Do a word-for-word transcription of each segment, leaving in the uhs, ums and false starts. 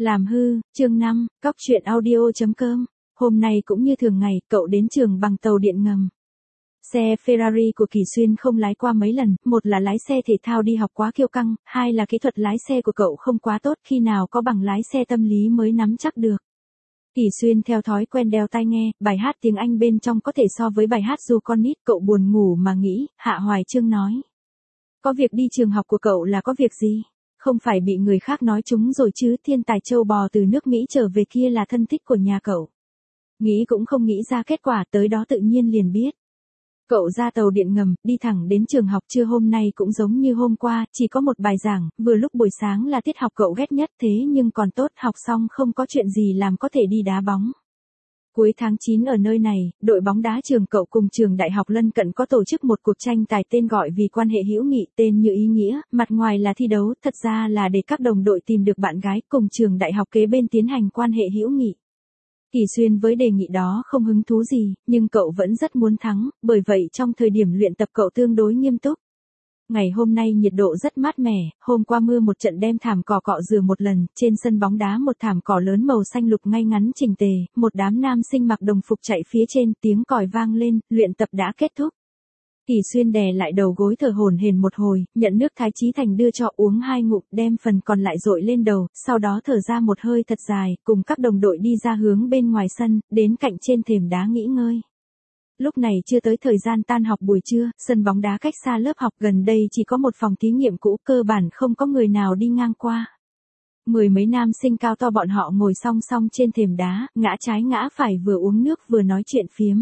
Làm hư, chương năm, cóc truyện audio.com. Hôm nay cũng như thường ngày, cậu đến trường bằng tàu điện ngầm. Xe Ferrari của Kỳ Xuyên không lái qua mấy lần, một là lái xe thể thao đi học quá kiêu căng, hai là kỹ thuật lái xe của cậu không quá tốt, khi nào có bằng lái xe tâm lý mới nắm chắc được. Kỳ Xuyên theo thói quen đeo tai nghe, bài hát tiếng Anh bên trong có thể so với bài hát dù con nít, cậu buồn ngủ mà nghĩ, Hạ Hoài Chương nói. Có việc đi trường học của cậu là có việc gì? Không phải bị người khác nói chúng rồi chứ, thiên tài châu bò từ nước Mỹ trở về kia là thân thích của nhà cậu. Nghĩ cũng không nghĩ ra kết quả, tới đó tự nhiên liền biết. Cậu ra tàu điện ngầm, đi thẳng đến trường học. Trưa hôm nay cũng giống như hôm qua, chỉ có một bài giảng, vừa lúc buổi sáng là tiết học cậu ghét nhất, thế nhưng còn tốt, học xong không có chuyện gì làm có thể đi đá bóng. Cuối tháng chín ở nơi này, đội bóng đá trường cậu cùng trường đại học lân cận có tổ chức một cuộc tranh tài tên gọi vì quan hệ hữu nghị, tên như ý nghĩa, mặt ngoài là thi đấu, thật ra là để các đồng đội tìm được bạn gái cùng trường đại học kế bên tiến hành quan hệ hữu nghị. Kỳ Xuyên với đề nghị đó không hứng thú gì, nhưng cậu vẫn rất muốn thắng, bởi vậy trong thời điểm luyện tập cậu tương đối nghiêm túc. Ngày hôm nay nhiệt độ rất mát mẻ, hôm qua mưa một trận đem thảm cỏ cọ rửa một lần, trên sân bóng đá một thảm cỏ lớn màu xanh lục ngay ngắn chỉnh tề, một đám nam sinh mặc đồng phục chạy phía trên, tiếng còi vang lên, luyện tập đã kết thúc. Kỳ Xuyên đè lại đầu gối thở hổn hển một hồi, nhận nước Thái Chí Thành đưa cho uống hai ngụm, đem phần còn lại dội lên đầu, sau đó thở ra một hơi thật dài, cùng các đồng đội đi ra hướng bên ngoài sân, đến cạnh trên thềm đá nghỉ ngơi. Lúc này chưa tới thời gian tan học buổi trưa, sân bóng đá cách xa lớp học, gần đây chỉ có một phòng thí nghiệm cũ, cơ bản không có người nào đi ngang qua. Mười mấy nam sinh cao to bọn họ ngồi song song trên thềm đá, ngã trái ngã phải vừa uống nước vừa nói chuyện phiếm.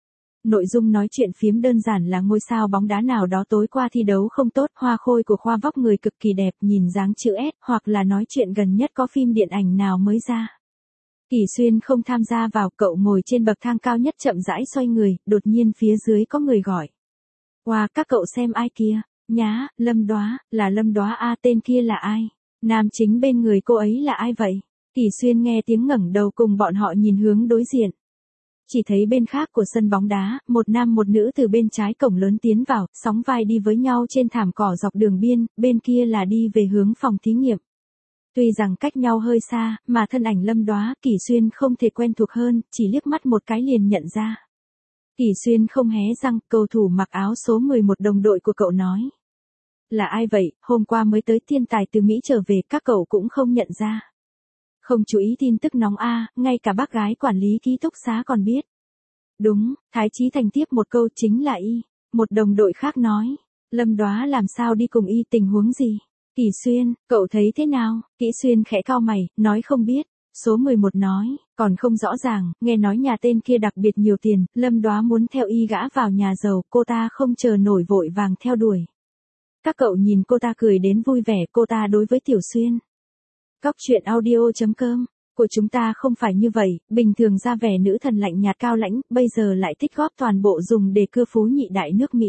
Nội dung nói chuyện phiếm đơn giản là ngôi sao bóng đá nào đó tối qua thi đấu không tốt, Hoa Khôi của khoa vóc người cực kỳ đẹp, nhìn dáng chữ S, hoặc là nói chuyện gần nhất có phim điện ảnh nào mới ra. Kỳ Xuyên không tham gia vào, cậu ngồi trên bậc thang cao nhất chậm rãi xoay người, đột nhiên phía dưới có người gọi. Wow, các cậu xem ai kia? Nhá, Lâm Đóa, là Lâm Đóa a, tên kia là ai? Nam chính bên người cô ấy là ai vậy? Kỳ Xuyên nghe tiếng ngẩng đầu cùng bọn họ nhìn hướng đối diện. Chỉ thấy bên khác của sân bóng đá, một nam một nữ từ bên trái cổng lớn tiến vào, sóng vai đi với nhau trên thảm cỏ dọc đường biên, bên kia là đi về hướng phòng thí nghiệm. Tuy rằng cách nhau hơi xa, mà thân ảnh Lâm Đóa, Kỳ Xuyên không thể quen thuộc hơn, chỉ liếc mắt một cái liền nhận ra. Kỳ Xuyên không hé răng, cầu thủ mặc áo số mười một đồng đội của cậu nói. Là ai vậy, hôm qua mới tới thiên tài từ Mỹ trở về, các cậu cũng không nhận ra. Không chú ý tin tức nóng a, ngay cả bác gái quản lý ký túc xá còn biết. Đúng, Thái Chí Thành tiếp một câu, chính là y. Một đồng đội khác nói, Lâm Đóa làm sao đi cùng y, tình huống gì? Kỳ Xuyên, cậu thấy thế nào? Kỳ Xuyên khẽ cau mày, nói không biết. Số mười một nói, còn không rõ ràng, nghe nói nhà tên kia đặc biệt nhiều tiền, Lâm Đóa muốn theo y gã vào nhà giàu, cô ta không chờ nổi vội vàng theo đuổi. Các cậu nhìn cô ta cười đến vui vẻ, cô ta đối với Tiểu Xuyên. Cóc truyện audio.com, của chúng ta không phải như vậy, bình thường ra vẻ nữ thần lạnh nhạt cao lãnh, bây giờ lại tích góp toàn bộ dùng để cưa phú nhị đại nước Mỹ.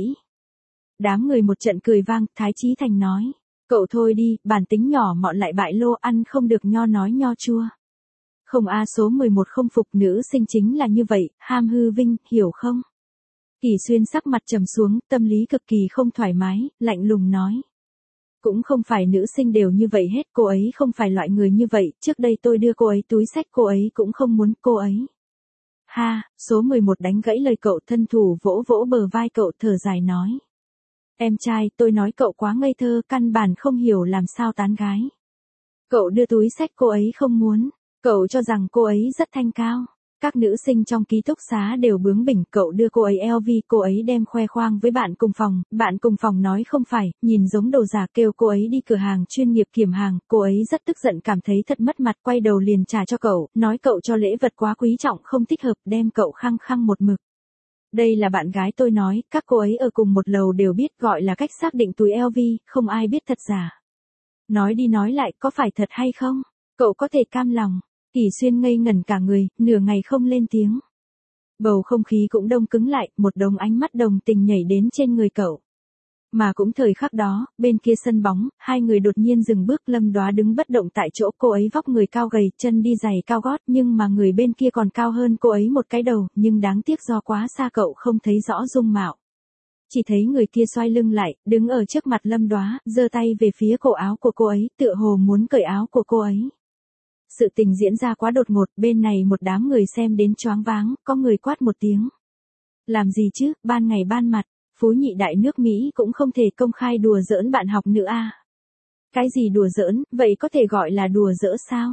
Đám người một trận cười vang, Thái Chí Thành nói, cậu thôi đi, bản tính nhỏ mọn lại bại lô, ăn không được nho nói nho chua. Không a, số mười một không phục, nữ sinh chính là như vậy, ham hư vinh, hiểu không? Kỳ Xuyên sắc mặt trầm xuống, tâm lý cực kỳ không thoải mái, lạnh lùng nói. Cũng không phải nữ sinh đều như vậy hết, cô ấy không phải loại người như vậy, trước đây tôi đưa cô ấy túi xách cô ấy cũng không muốn, cô ấy. Ha, số mười một đánh gãy lời cậu, thân thủ vỗ vỗ bờ vai cậu, thở dài nói. Em trai, tôi nói cậu quá ngây thơ, căn bản không hiểu làm sao tán gái. Cậu đưa túi xách cô ấy không muốn, cậu cho rằng cô ấy rất thanh cao. Các nữ sinh trong ký túc xá đều bướng bỉnh, cậu đưa cô ấy lờ vê, cô ấy đem khoe khoang với bạn cùng phòng, bạn cùng phòng nói không phải, nhìn giống đồ giả, kêu cô ấy đi cửa hàng chuyên nghiệp kiểm hàng, cô ấy rất tức giận, cảm thấy thật mất mặt, quay đầu liền trả cho cậu, nói cậu cho lễ vật quá quý trọng không thích hợp, đem cậu khăng khăng một mực. Đây là bạn gái tôi nói, các cô ấy ở cùng một lầu đều biết, gọi là cách xác định túi lờ vê, không ai biết thật giả. Nói đi nói lại, có phải thật hay không? Cậu có thể cam lòng. Kỳ Xuyên ngây ngẩn cả người, nửa ngày không lên tiếng. Bầu không khí cũng đông cứng lại, một đống ánh mắt đồng tình nhảy đến trên người cậu. Mà cũng thời khắc đó, bên kia sân bóng, hai người đột nhiên dừng bước, Lâm Đóa đứng bất động tại chỗ, cô ấy vóc người cao gầy, chân đi giày cao gót, nhưng mà người bên kia còn cao hơn cô ấy một cái đầu, nhưng đáng tiếc do quá xa cậu không thấy rõ dung mạo. Chỉ thấy người kia xoay lưng lại, đứng ở trước mặt Lâm Đóa, giơ tay về phía cổ áo của cô ấy, tựa hồ muốn cởi áo của cô ấy. sự tình diễn ra quá đột ngột, bên này một đám người xem đến choáng váng, có người quát một tiếng. Làm gì chứ, ban ngày ban mặt, phú nhị đại nước Mỹ cũng không thể công khai đùa giỡn bạn học nữa à. Cái gì đùa giỡn, vậy có thể gọi là đùa giỡn sao?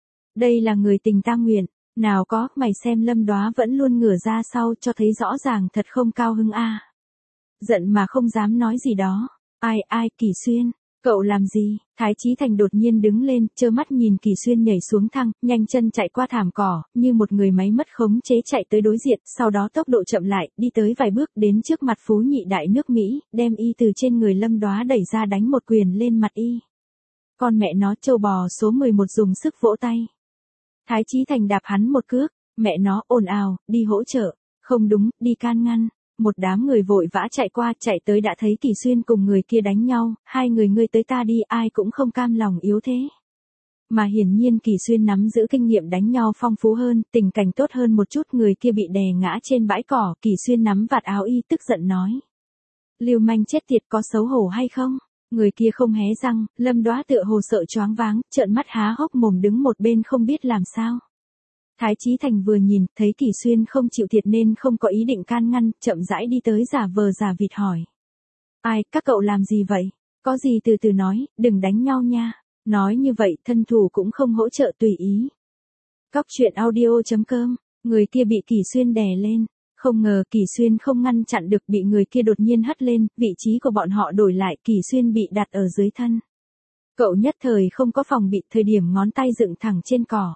Đây là người tình ta nguyện, nào có, mày xem Lâm Đóa vẫn luôn ngửa ra sau cho thấy rõ ràng thật không cao hứng a. Giận mà không dám nói gì đó. Ai ai, Kỳ Xuyên, cậu làm gì? Thái Chí Thành đột nhiên đứng lên, trơ mắt nhìn Kỳ Xuyên nhảy xuống thang, nhanh chân chạy qua thảm cỏ, như một người máy mất khống chế chạy tới đối diện, sau đó tốc độ chậm lại, đi tới vài bước đến trước mặt phú nhị đại nước Mỹ, đem y từ trên người Lâm Đóa đẩy ra đánh một quyền lên mặt y. Con mẹ nó trâu bò số mười một dùng sức vỗ tay. Thái Chí Thành đạp hắn một cước, mẹ nó ồn ào, đi hỗ trợ, không đúng, đi can ngăn. Một đám người vội vã chạy qua, chạy tới đã thấy Kỳ Xuyên cùng người kia đánh nhau, hai người ngươi tới ta đi, ai cũng không cam lòng yếu thế. Mà hiển nhiên Kỳ Xuyên nắm giữ kinh nghiệm đánh nhau phong phú hơn, tình cảnh tốt hơn một chút, người kia bị đè ngã trên bãi cỏ, Kỳ Xuyên nắm vạt áo y tức giận nói. Lưu manh chết tiệt, có xấu hổ hay không? Người kia không hé răng, Lâm Đóa tựa hồ sợ choáng váng, trợn mắt há hốc mồm đứng một bên không biết làm sao. Thái Chí Thành vừa nhìn, thấy Kỳ Xuyên không chịu thiệt nên không có ý định can ngăn, chậm rãi đi tới giả vờ giả vịt hỏi. Ai, các cậu làm gì vậy? Có gì từ từ nói, đừng đánh nhau nha. Nói như vậy, thân thủ cũng không hỗ trợ tùy ý. Cóc truyện audio chấm com, người kia bị Kỳ Xuyên đè lên. Không ngờ Kỳ Xuyên không ngăn chặn được, bị người kia đột nhiên hất lên, vị trí của bọn họ đổi lại, Kỳ Xuyên bị đặt ở dưới thân. Cậu nhất thời không có phòng bị, thời điểm ngón tay dựng thẳng trên cỏ.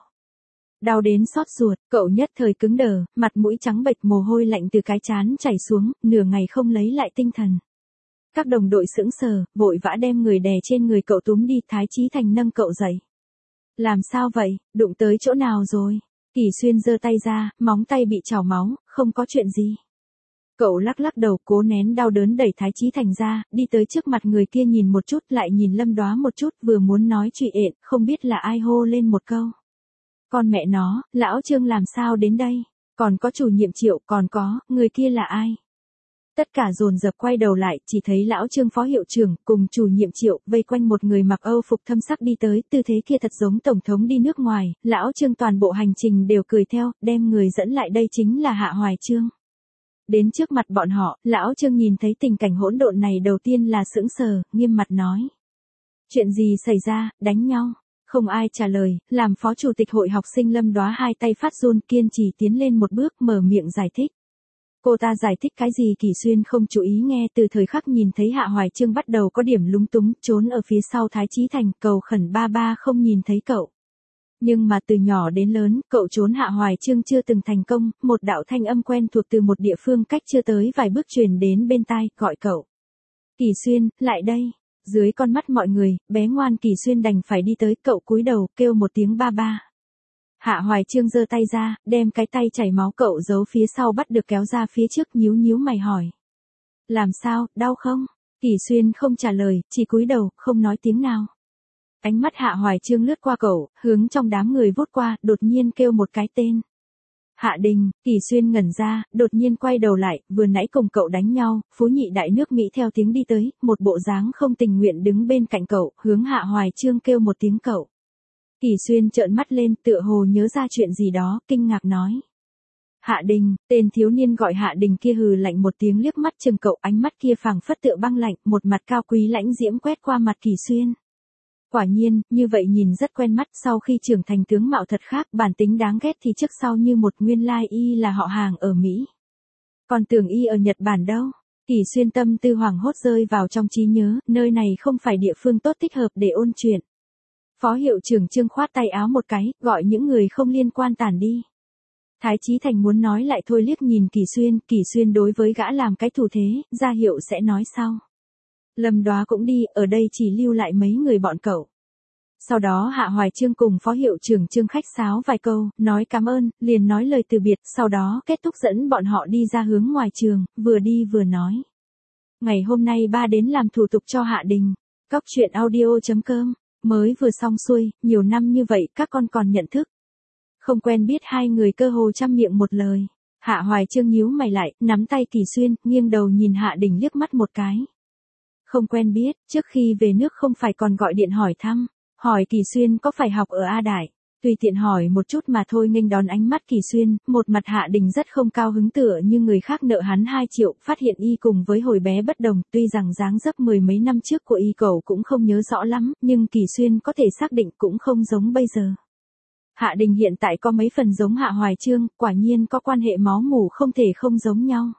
Đau đến xót ruột, cậu nhất thời cứng đờ, mặt mũi trắng bệch, mồ hôi lạnh từ cái trán chảy xuống, nửa ngày không lấy lại tinh thần. Các đồng đội sững sờ, vội vã đem người đè trên người cậu túm đi, Thái Chí Thành nâng cậu dậy. Làm sao vậy, đụng tới chỗ nào rồi? Kỳ Xuyên giơ tay ra, móng tay bị trào máu, không có chuyện gì. Cậu lắc lắc đầu, cố nén đau đớn đẩy Thái Chí Thành ra, đi tới trước mặt người kia nhìn một chút, lại nhìn Lâm Đóa một chút, vừa muốn nói trụy ện, không biết là ai hô lên một câu. Con mẹ nó, lão Trương làm sao đến đây? Còn có chủ nhiệm Triệu, còn có, người kia là ai? Tất cả dồn dập quay đầu lại, chỉ thấy lão Trương phó hiệu trưởng, cùng chủ nhiệm Triệu, vây quanh một người mặc Âu phục thâm sắc đi tới, tư thế kia thật giống tổng thống đi nước ngoài, lão Trương toàn bộ hành trình đều cười theo, đem người dẫn lại đây chính là Hạ Hoài Trương. Đến trước mặt bọn họ, lão Trương nhìn thấy tình cảnh hỗn độn này đầu tiên là sững sờ, nghiêm mặt nói. Chuyện gì xảy ra, đánh nhau? Không ai trả lời, làm phó chủ tịch hội học sinh Lâm Đóa hai tay phát run, kiên trì tiến lên một bước, mở miệng giải thích. Cô ta giải thích cái gì Kỳ Xuyên không chú ý nghe, từ thời khắc nhìn thấy Hạ Hoài Trương bắt đầu có điểm lúng túng, trốn ở phía sau Thái Chí Thành, cầu khẩn ba ba không nhìn thấy cậu. Nhưng mà từ nhỏ đến lớn, cậu trốn Hạ Hoài Trương chưa từng thành công, một đạo thanh âm quen thuộc từ một địa phương cách chưa tới vài bước truyền đến bên tai, gọi cậu. Kỳ Xuyên, lại đây. Dưới con mắt mọi người, bé ngoan Kỳ Xuyên đành phải đi tới, cậu cúi đầu, kêu một tiếng ba ba. Hạ Hoài Trương giơ tay ra, đem cái tay chảy máu cậu giấu phía sau bắt được kéo ra phía trước, nhíu nhíu mày hỏi. Làm sao, đau không? Kỳ Xuyên không trả lời, chỉ cúi đầu, không nói tiếng nào. Ánh mắt Hạ Hoài Trương lướt qua cậu, hướng trong đám người vút qua, đột nhiên kêu một cái tên. Hạ Đình. Kỳ Xuyên ngẩn ra, đột nhiên quay đầu lại, vừa nãy cùng cậu đánh nhau, phú nhị đại nước Mỹ theo tiếng đi tới, một bộ dáng không tình nguyện đứng bên cạnh cậu, hướng Hạ Hoài Trương kêu một tiếng cậu. Kỳ Xuyên trợn mắt lên, tựa hồ nhớ ra chuyện gì đó, kinh ngạc nói. Hạ Đình. Tên thiếu niên gọi Hạ Đình kia hừ lạnh một tiếng liếc mắt chừng cậu, ánh mắt kia phảng phất tựa băng lạnh, một mặt cao quý lãnh diễm quét qua mặt Kỳ Xuyên. Quả nhiên, như vậy nhìn rất quen mắt, sau khi trưởng thành tướng mạo thật khác, bản tính đáng ghét thì trước sau như một, nguyên lai y là họ Hàng ở Mỹ. Còn tưởng y ở Nhật Bản đâu. Kỳ Xuyên tâm tư hoảng hốt rơi vào trong trí nhớ, nơi này không phải địa phương tốt thích hợp để ôn chuyện. Phó hiệu trưởng Trương khoát tay áo một cái, gọi những người không liên quan tản đi. Thái Chí Thành muốn nói lại thôi, liếc nhìn Kỳ Xuyên, Kỳ Xuyên đối với gã làm cái thủ thế, ra hiệu sẽ nói sau. Lâm Đóa cũng đi, ở đây chỉ lưu lại mấy người bọn cậu. Sau đó Hạ Hoài Trương cùng phó hiệu trưởng Trương khách sáo vài câu, nói cảm ơn, liền nói lời từ biệt, sau đó kết thúc dẫn bọn họ đi ra hướng ngoài trường, vừa đi vừa nói. Ngày hôm nay ba đến làm thủ tục cho Hạ Đình. Cóc truyện audio chấm com, mới vừa xong xuôi, nhiều năm như vậy các con còn nhận thức. Không quen biết hai người cơ hồ trăm miệng một lời. Hạ Hoài Trương nhíu mày lại, nắm tay Kỳ Xuyên, nghiêng đầu nhìn Hạ Đình liếc mắt một cái. Không quen biết, trước khi về nước không phải còn gọi điện hỏi thăm, hỏi Kỳ Xuyên có phải học ở A Đại. Tùy tiện hỏi một chút mà thôi nghênh đón ánh mắt Kỳ Xuyên, một mặt Hạ Đình rất không cao hứng tựa như người khác nợ hắn hai triệu, phát hiện y cùng với hồi bé bất đồng, tuy rằng dáng dấp mười mấy năm trước của y cậu cũng không nhớ rõ lắm, nhưng Kỳ Xuyên có thể xác định cũng không giống bây giờ. Hạ Đình hiện tại có mấy phần giống Hạ Hoài Chương, quả nhiên có quan hệ máu mủ không thể không giống nhau.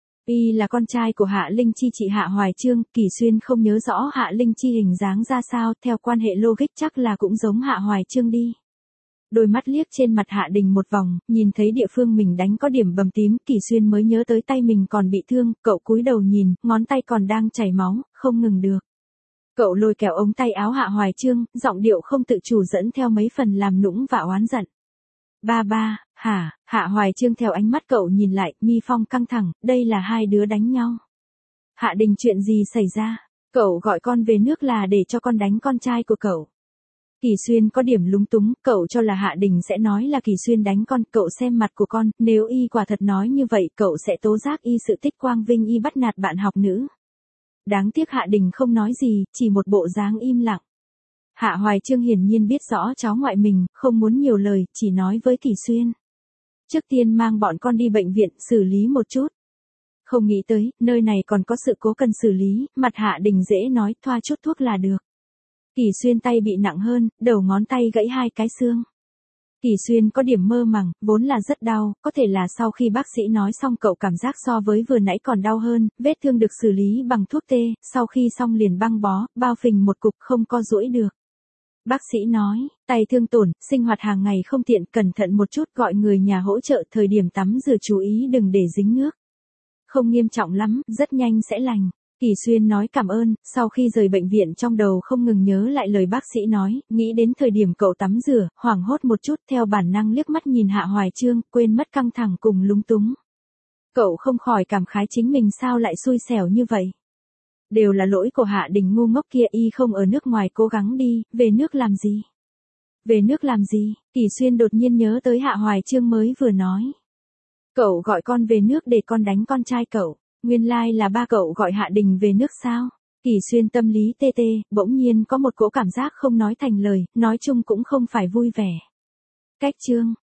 Y là con trai của Hạ Linh Chi chị Hạ Hoài Chương, Kỳ Xuyên không nhớ rõ Hạ Linh Chi hình dáng ra sao, theo quan hệ logic chắc là cũng giống Hạ Hoài Chương đi. Đôi mắt liếc trên mặt Hạ Đình một vòng, nhìn thấy địa phương mình đánh có điểm bầm tím, Kỳ Xuyên mới nhớ tới tay mình còn bị thương, cậu cúi đầu nhìn, ngón tay còn đang chảy máu, không ngừng được. Cậu lôi kéo ống tay áo Hạ Hoài Chương, giọng điệu không tự chủ dẫn theo mấy phần làm nũng và oán giận. Ba ba, hả? Hạ Hoài Chương theo ánh mắt cậu nhìn lại, mi phong căng thẳng, đây là hai đứa đánh nhau. Hạ Đình chuyện gì xảy ra? Cậu gọi con về nước là để cho con đánh con trai của cậu. Kỳ Xuyên có điểm lúng túng, cậu cho là Hạ Đình sẽ nói là Kỳ Xuyên đánh con, cậu xem mặt của con, nếu y quả thật nói như vậy cậu sẽ tố giác y sự tích quang vinh y bắt nạt bạn học nữ. Đáng tiếc Hạ Đình không nói gì, chỉ một bộ dáng im lặng. Hạ Hoài Chương hiển nhiên biết rõ cháu ngoại mình, không muốn nhiều lời, chỉ nói với Kỳ Xuyên. Trước tiên mang bọn con đi bệnh viện, xử lý một chút. Không nghĩ tới, nơi này còn có sự cố cần xử lý, mặt Hạ Đình dễ nói, thoa chút thuốc là được. Kỳ Xuyên tay bị nặng hơn, đầu ngón tay gãy hai cái xương. Kỳ Xuyên có điểm mơ màng, vốn là rất đau, có thể là sau khi bác sĩ nói xong cậu cảm giác so với vừa nãy còn đau hơn, vết thương được xử lý bằng thuốc tê, sau khi xong liền băng bó, bao phình một cục không co duỗi được. Bác sĩ nói, tay thương tổn, sinh hoạt hàng ngày không tiện, cẩn thận một chút, gọi người nhà hỗ trợ, thời điểm tắm rửa chú ý đừng để dính nước. Không nghiêm trọng lắm, rất nhanh sẽ lành. Kỳ Xuyên nói cảm ơn, sau khi rời bệnh viện trong đầu không ngừng nhớ lại lời bác sĩ nói, nghĩ đến thời điểm cậu tắm rửa, hoảng hốt một chút theo bản năng liếc mắt nhìn Hạ Hoài Chương, quên mất căng thẳng cùng lúng túng. Cậu không khỏi cảm khái chính mình sao lại xui xẻo như vậy. Đều là lỗi của Hạ Đình ngu ngốc kia, y không ở nước ngoài cố gắng đi, về nước làm gì? Về nước làm gì? Kỳ Xuyên đột nhiên nhớ tới Hạ Hoài Chương mới vừa nói. Cậu gọi con về nước để con đánh con trai cậu. Nguyên lai like là ba cậu gọi Hạ Đình về nước sao? Kỳ Xuyên tâm lý tê tê, bỗng nhiên có một cỗ cảm giác không nói thành lời, nói chung cũng không phải vui vẻ. Cách chương